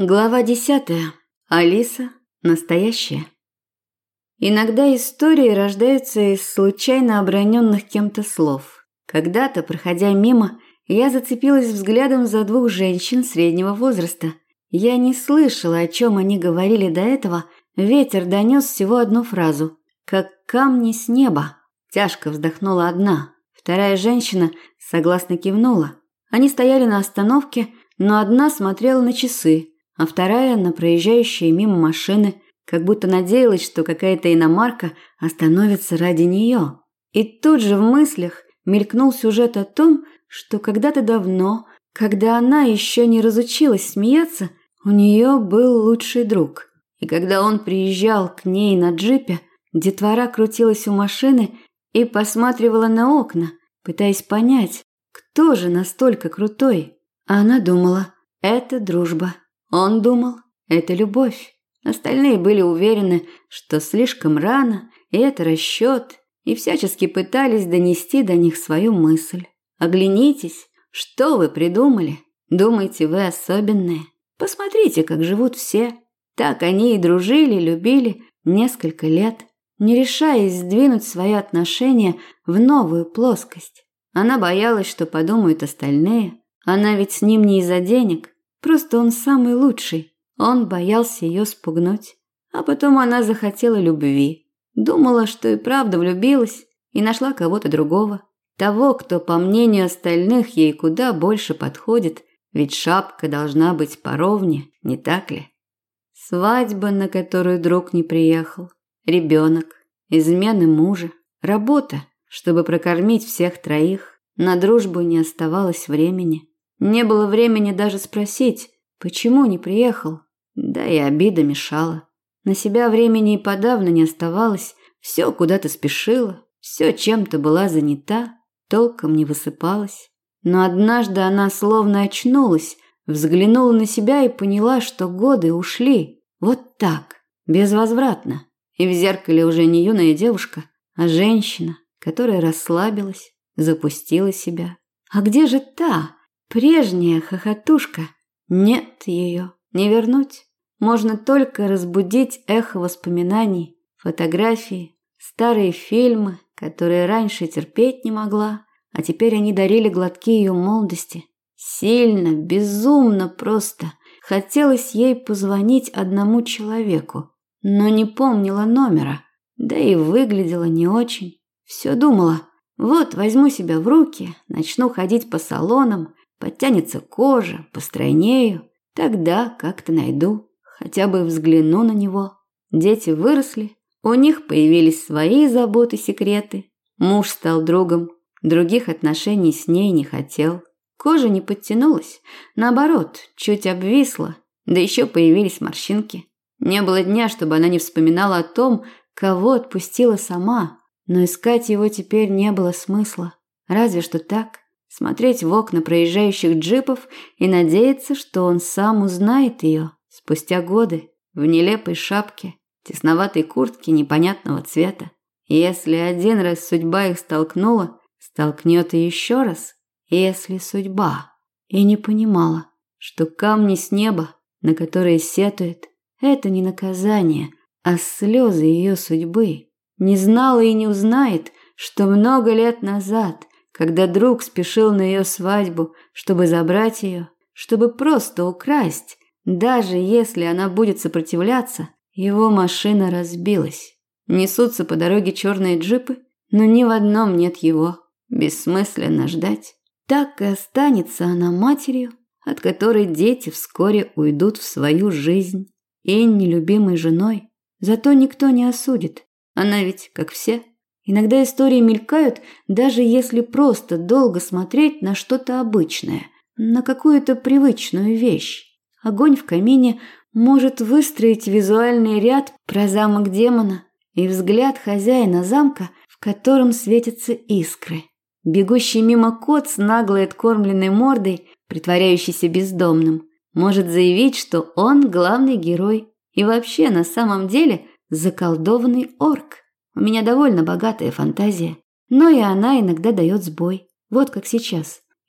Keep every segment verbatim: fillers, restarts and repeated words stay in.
Глава десятая. Алиса. Настоящая. Иногда истории рождаются из случайно оброненных кем-то слов. Когда-то, проходя мимо, я зацепилась взглядом за двух женщин среднего возраста. Я не слышала, о чем они говорили до этого. Ветер донес всего одну фразу. «Как камни с неба». Тяжко вздохнула одна. Вторая женщина согласно кивнула. Они стояли на остановке, но одна смотрела на часы, а вторая на проезжающие мимо машины, как будто надеялась, что какая-то иномарка остановится ради нее. И тут же в мыслях мелькнул сюжет о том, что когда-то давно, когда она еще не разучилась смеяться, у нее был лучший друг. И когда он приезжал к ней на джипе, детвора крутилась у машины и посматривала на окна, пытаясь понять, кто же настолько крутой. А она думала, это дружба. Он думал, это любовь. Остальные были уверены, что слишком рано, и это расчет, и всячески пытались донести до них свою мысль. Оглянитесь, что вы придумали? Думаете, вы особенные? Посмотрите, как живут все. Так они и дружили, любили несколько лет, не решаясь сдвинуть свои отношения в новую плоскость. Она боялась, что подумают остальные. Она ведь с ним не из-за денег. Просто он самый лучший. Он боялся ее спугнуть. А потом она захотела любви. Думала, что и правда влюбилась, и нашла кого-то другого. Того, кто, по мнению остальных, ей куда больше подходит, ведь шапка должна быть поровне, не так ли? Свадьба, на которую друг не приехал. Ребенок. Измены мужа. Работа, чтобы прокормить всех троих. На дружбу не оставалось времени. Не было времени даже спросить, почему не приехал. Да и обида мешала. На себя времени и подавно не оставалось. Все куда-то спешило, все чем-то была занята, толком не высыпалась. Но однажды она словно очнулась, взглянула на себя и поняла, что годы ушли. Вот так, безвозвратно. И в зеркале уже не юная девушка, а женщина, которая расслабилась, запустила себя. А где же та? Прежняя хохотушка. Нет ее, не вернуть. Можно только разбудить эхо воспоминаний, фотографии, старые фильмы, которые раньше терпеть не могла, а теперь они дарили глотки ее молодости. Сильно, безумно просто. Хотелось ей позвонить одному человеку, но не помнила номера, да и выглядела не очень. Все думала, вот возьму себя в руки, начну ходить по салонам, подтянется кожа, постройнею, тогда как-то найду, хотя бы взгляну на него. Дети выросли, у них появились свои заботы, секреты. Муж стал другом, других отношений с ней не хотел. Кожа не подтянулась, наоборот, чуть обвисла, да еще появились морщинки. Не было дня, чтобы она не вспоминала о том, кого отпустила сама, но искать его теперь не было смысла. Разве что так. Смотреть в окна проезжающих джипов и надеяться, что он сам узнает ее спустя годы в нелепой шапке, тесноватой куртке непонятного цвета. Если один раз судьба их столкнула, столкнет и еще раз, если судьба. И не понимала, что камни с неба, на которые сетует, это не наказание, а слезы ее судьбы. Не знала и не узнает, что много лет назад, когда друг спешил на ее свадьбу, чтобы забрать ее, чтобы просто украсть, даже если она будет сопротивляться, его машина разбилась. Несутся по дороге черные джипы, но ни в одном нет его. Бессмысленно ждать. Так и останется она матерью, от которой дети вскоре уйдут в свою жизнь, и нелюбимой женой. Зато никто не осудит. Она ведь как все. Иногда истории мелькают, даже если просто долго смотреть на что-то обычное, на какую-то привычную вещь. Огонь в камине может выстроить визуальный ряд про замок демона и взгляд хозяина замка, в котором светятся искры. Бегущий мимо кот с наглой откормленной мордой, притворяющийся бездомным, может заявить, что он главный герой и вообще на самом деле заколдованный орк. У меня довольно богатая фантазия, но и она иногда дает сбой. Вот как сейчас.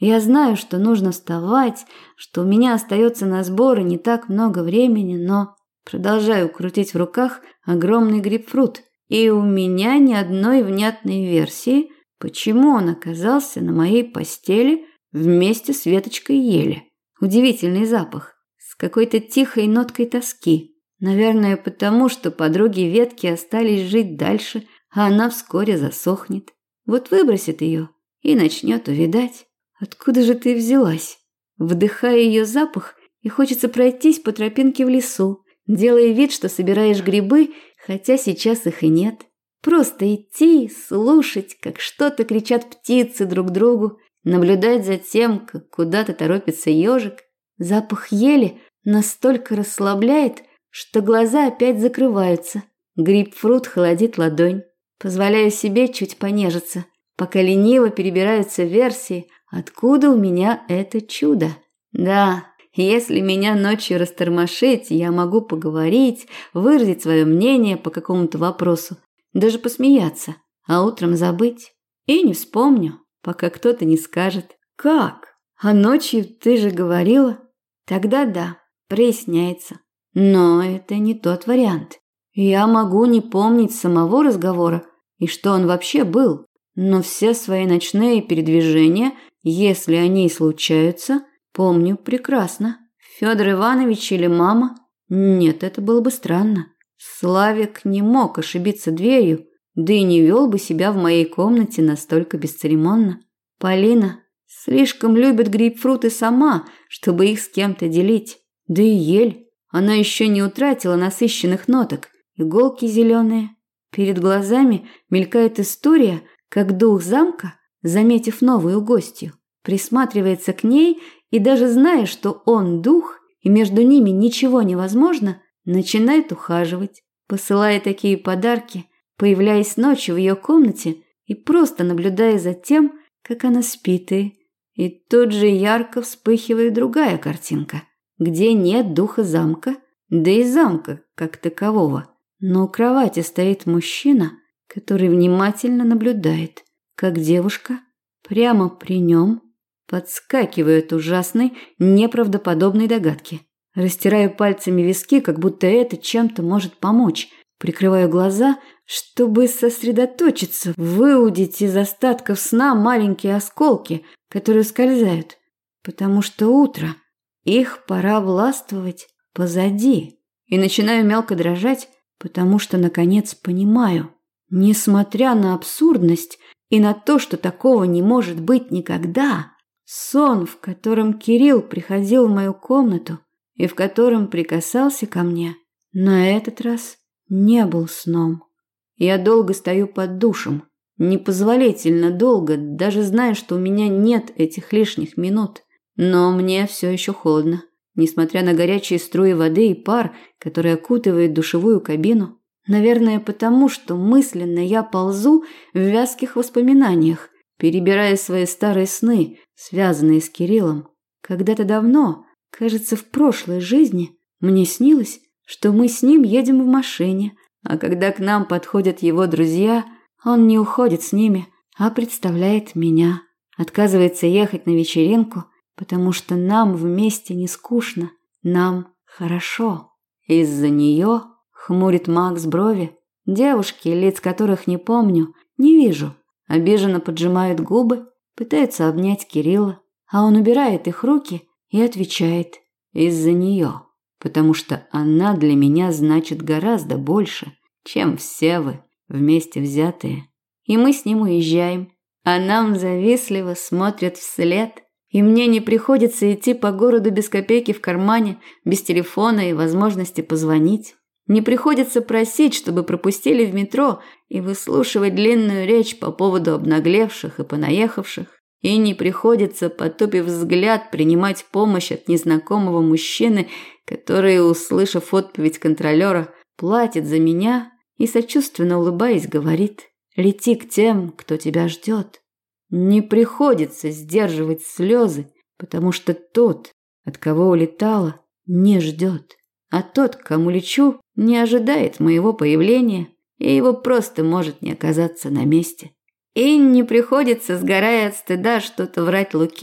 Я знаю, что нужно вставать, что у меня остается на сборы не так много времени, но продолжаю крутить в руках огромный грейпфрут, и у меня ни одной внятной версии, почему он оказался на моей постели вместе с веточкой ели. Удивительный запах, с какой-то тихой ноткой тоски. Наверное, потому что подруги ветки остались жить дальше, а она вскоре засохнет. Вот выбросит ее и начнет увядать. Откуда же ты взялась? Вдыхая ее запах, и хочется пройтись по тропинке в лесу, делая вид, что собираешь грибы, хотя сейчас их и нет. Просто идти, слушать, как что-то кричат птицы друг другу, наблюдать за тем, как куда-то торопится ежик. Запах ели настолько расслабляет, что глаза опять закрываются. Грейпфрут холодит ладонь. Позволяю себе чуть понежиться, пока лениво перебираются версии, откуда у меня это чудо. Да, если меня ночью растормошить, я могу поговорить, выразить свое мнение по какому-то вопросу, даже посмеяться, а утром забыть. И не вспомню, пока кто-то не скажет: «Как? А ночью ты же говорила?» Тогда да, проясняется. Но это не тот вариант. Я могу не помнить самого разговора и что он вообще был, но все свои ночные передвижения, если они и случаются, помню прекрасно. Федор Иванович или мама? Нет, это было бы странно. Славик не мог ошибиться дверью, да и не вел бы себя в моей комнате настолько бесцеремонно. Полина слишком любит грейпфруты сама, чтобы их с кем-то делить. Да и ель, она еще не утратила насыщенных ноток. Иголки зеленые. Перед глазами мелькает история, как дух замка, заметив новую гостью, присматривается к ней и даже зная, что он дух, и между ними ничего невозможно, начинает ухаживать, посылая такие подарки, появляясь ночью в ее комнате и просто наблюдая за тем, как она спит, и... И тут же ярко вспыхивает другая картинка, где нет духа замка, да и замка как такового. Но у кровати стоит мужчина, который внимательно наблюдает, как девушка прямо при нем подскакивает ужасной, неправдоподобной догадки. Растираю пальцами виски, как будто это чем-то может помочь. Прикрываю глаза, чтобы сосредоточиться, выудить из остатков сна маленькие осколки, которые скользают. Потому что утро, их пора властвовать позади. И начинаю мелко дрожать, потому что, наконец, понимаю, несмотря на абсурдность и на то, что такого не может быть никогда, сон, в котором Кирилл приходил в мою комнату и в котором прикасался ко мне, на этот раз не был сном. Я долго стою под душем, непозволительно долго, даже зная, что у меня нет этих лишних минут, но мне все еще холодно. Несмотря на горячие струи воды и пар, который окутывает душевую кабину. Наверное, потому что мысленно я ползу в вязких воспоминаниях, перебирая свои старые сны, связанные с Кириллом. Когда-то давно, кажется, в прошлой жизни, мне снилось, что мы с ним едем в машине, а когда к нам подходят его друзья, он не уходит с ними, а представляет меня. Отказывается ехать на вечеринку, потому что нам вместе не скучно, нам хорошо. Из-за нее хмурит Макс брови. Девушки, лиц которых не помню, не вижу. Обиженно поджимают губы, пытаются обнять Кирилла, а он убирает их руки и отвечает: из-за нее, потому что она для меня значит гораздо больше, чем все вы вместе взятые. И мы с ним уезжаем, а нам завистливо смотрят вслед. И мне не приходится идти по городу без копейки в кармане, без телефона и возможности позвонить. Не приходится просить, чтобы пропустили в метро и выслушивать длинную речь по поводу обнаглевших и понаехавших. И не приходится, потупив взгляд, принимать помощь от незнакомого мужчины, который, услышав отповедь контролера, платит за меня и, сочувственно улыбаясь, говорит: «Лети к тем, кто тебя ждет». Не приходится сдерживать слезы, потому что тот, от кого улетала, не ждет. А тот, к кому лечу, не ожидает моего появления, и его просто может не оказаться на месте. И не приходится, сгорая от стыда, что-то врать Луке,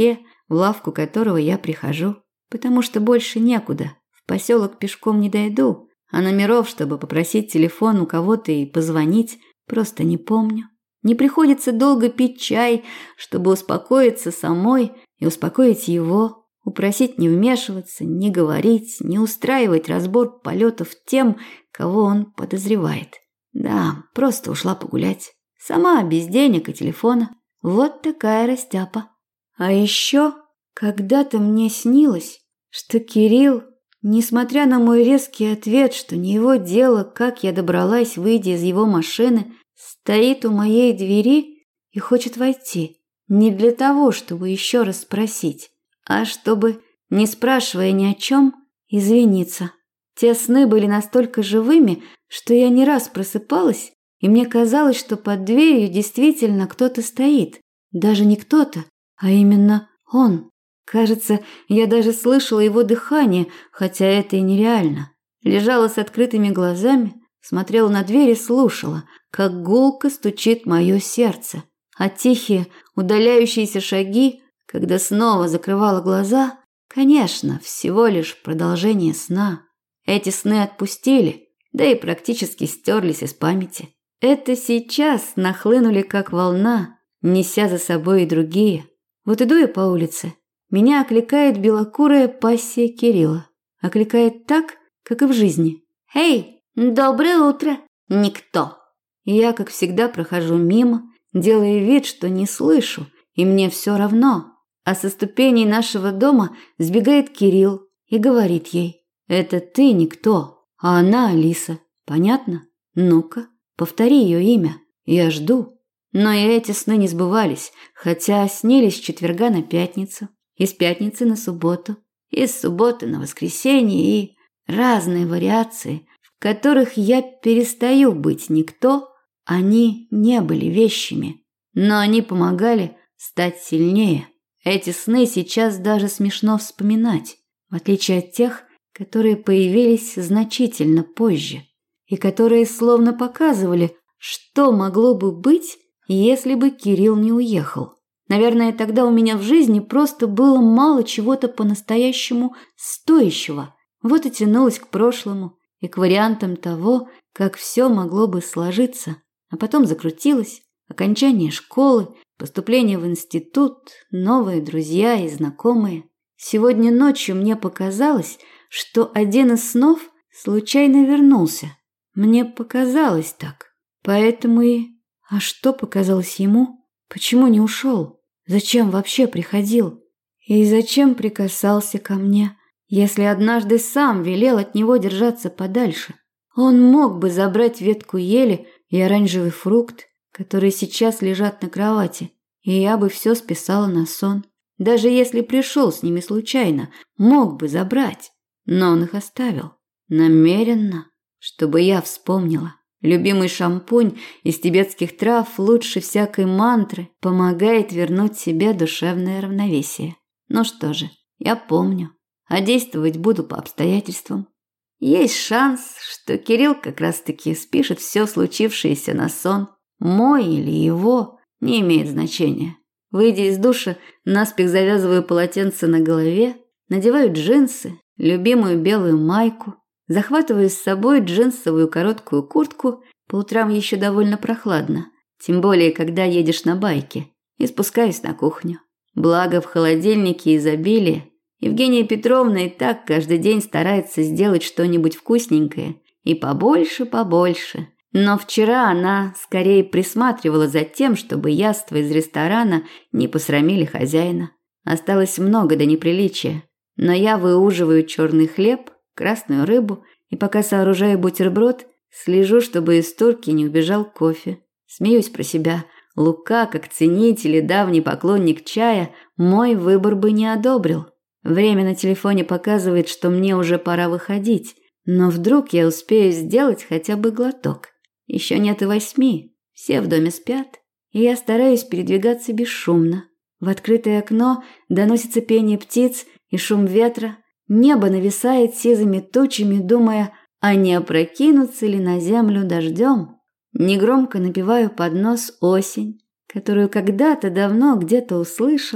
в лавку которого я прихожу, потому что больше некуда. В поселок пешком не дойду, а номеров, чтобы попросить телефон у кого-то и позвонить, просто не помню. Не приходится долго пить чай, чтобы успокоиться самой и успокоить его, упросить не вмешиваться, не говорить, не устраивать разбор полетов тем, кого он подозревает. Да, просто ушла погулять. Сама, без денег и телефона. Вот такая растяпа. А еще когда-то мне снилось, что Кирилл, несмотря на мой резкий ответ, что не его дело, как я добралась, выйдя из его машины, стоит у моей двери и хочет войти. Не для того, чтобы еще раз спросить, а чтобы, не спрашивая ни о чем, извиниться. Те сны были настолько живыми, что я не раз просыпалась, и мне казалось, что под дверью действительно кто-то стоит. Даже не кто-то, а именно он. Кажется, я даже слышала его дыхание, хотя это и нереально. Лежала с открытыми глазами, смотрела на дверь и слушала, как гулко стучит мое сердце. А тихие, удаляющиеся шаги, когда снова закрывала глаза, конечно, всего лишь продолжение сна. Эти сны отпустили, да и практически стерлись из памяти. Это сейчас нахлынули как волна, неся за собой и другие. Вот иду я по улице. Меня окликает белокурая пассия Кирилла. Окликает так, как и в жизни. «Эй, доброе утро, никто!» И я, как всегда, прохожу мимо, делая вид, что не слышу, и мне все равно. А со ступеней нашего дома сбегает Кирилл и говорит ей: «Это ты никто, а она Алиса. Понятно? Ну-ка, повтори ее имя. Я жду». Но и эти сны не сбывались, хотя снились с четверга на пятницу, из пятницы на субботу, из субботы на воскресенье и разные вариации, в которых я перестаю быть никто. Они не были вещами, но они помогали стать сильнее. Эти сны сейчас даже смешно вспоминать, в отличие от тех, которые появились значительно позже, и которые словно показывали, что могло бы быть, если бы Кирилл не уехал. Наверное, тогда у меня в жизни просто было мало чего-то по-настоящему стоящего. Вот и тянулась к прошлому и к вариантам того, как все могло бы сложиться. А потом закрутилось: окончание школы, поступление в институт, новые друзья и знакомые. Сегодня ночью мне показалось, что один из снов случайно вернулся. Мне показалось так. Поэтому и... А что показалось ему? Почему не ушел? Зачем вообще приходил? И зачем прикасался ко мне, если однажды сам велел от него держаться подальше? Он мог бы забрать ветку ели и оранжевый фрукт, которые сейчас лежат на кровати, и я бы все списала на сон. Даже если пришел с ними случайно, мог бы забрать. Но он их оставил. Намеренно, чтобы я вспомнила. Любимый шампунь из тибетских трав лучше всякой мантры помогает вернуть себе душевное равновесие. Ну что же, я помню, а действовать буду по обстоятельствам. Есть шанс, что Кирилл как раз-таки спишет все случившееся на сон. Мой или его, не имеет значения. Выйдя из душа, наспех завязываю полотенце на голове, надеваю джинсы, любимую белую майку, захватываю с собой джинсовую короткую куртку, по утрам еще довольно прохладно, тем более, когда едешь на байке, и спускаюсь на кухню. Благо в холодильнике изобилие. Евгения Петровна и так каждый день старается сделать что-нибудь вкусненькое, и побольше-побольше. Но вчера она скорее присматривала за тем, чтобы яства из ресторана не посрамили хозяина. Осталось много до неприличия, но я выуживаю черный хлеб, красную рыбу, и пока сооружаю бутерброд, слежу, чтобы из турки не убежал кофе. Смеюсь про себя. Лука, как ценитель и давний поклонник чая, мой выбор бы не одобрил. Время на телефоне показывает, что мне уже пора выходить, но вдруг я успею сделать хотя бы глоток. Еще нет и восьми, все в доме спят, и я стараюсь передвигаться бесшумно. В открытое окно доносится пение птиц и шум ветра. Небо нависает сизыми тучами, думая, а не опрокинуться ли на землю дождем. Негромко напеваю под нос осень, которую когда-то давно где-то услышала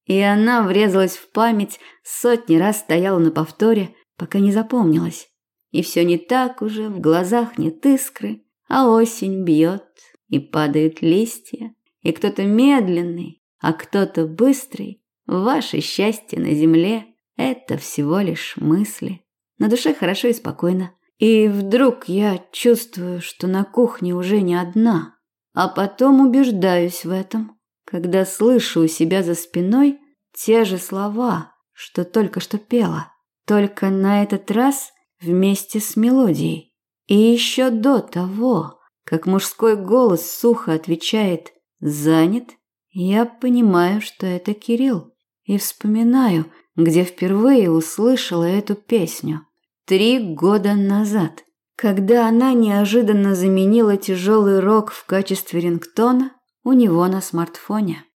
И она врезалась в память, сотни раз стояла на повторе, пока не запомнилась. И все не так уже, в глазах нет искры, а осень бьет, и падают листья, и кто-то медленный, а кто-то быстрый. Ваше счастье на земле – это всего лишь мысли. На душе хорошо и спокойно. И вдруг я чувствую, что на кухне уже не одна, а потом убеждаюсь в этом, когда слышу у себя за спиной те же слова, что только что пела, только на этот раз вместе с мелодией. И еще до того, как мужской голос сухо отвечает «занят», я понимаю, что это Кирилл, и вспоминаю, где впервые услышала эту песню. Три года назад, когда она неожиданно заменила тяжелый рок в качестве рингтона у него на смартфоне.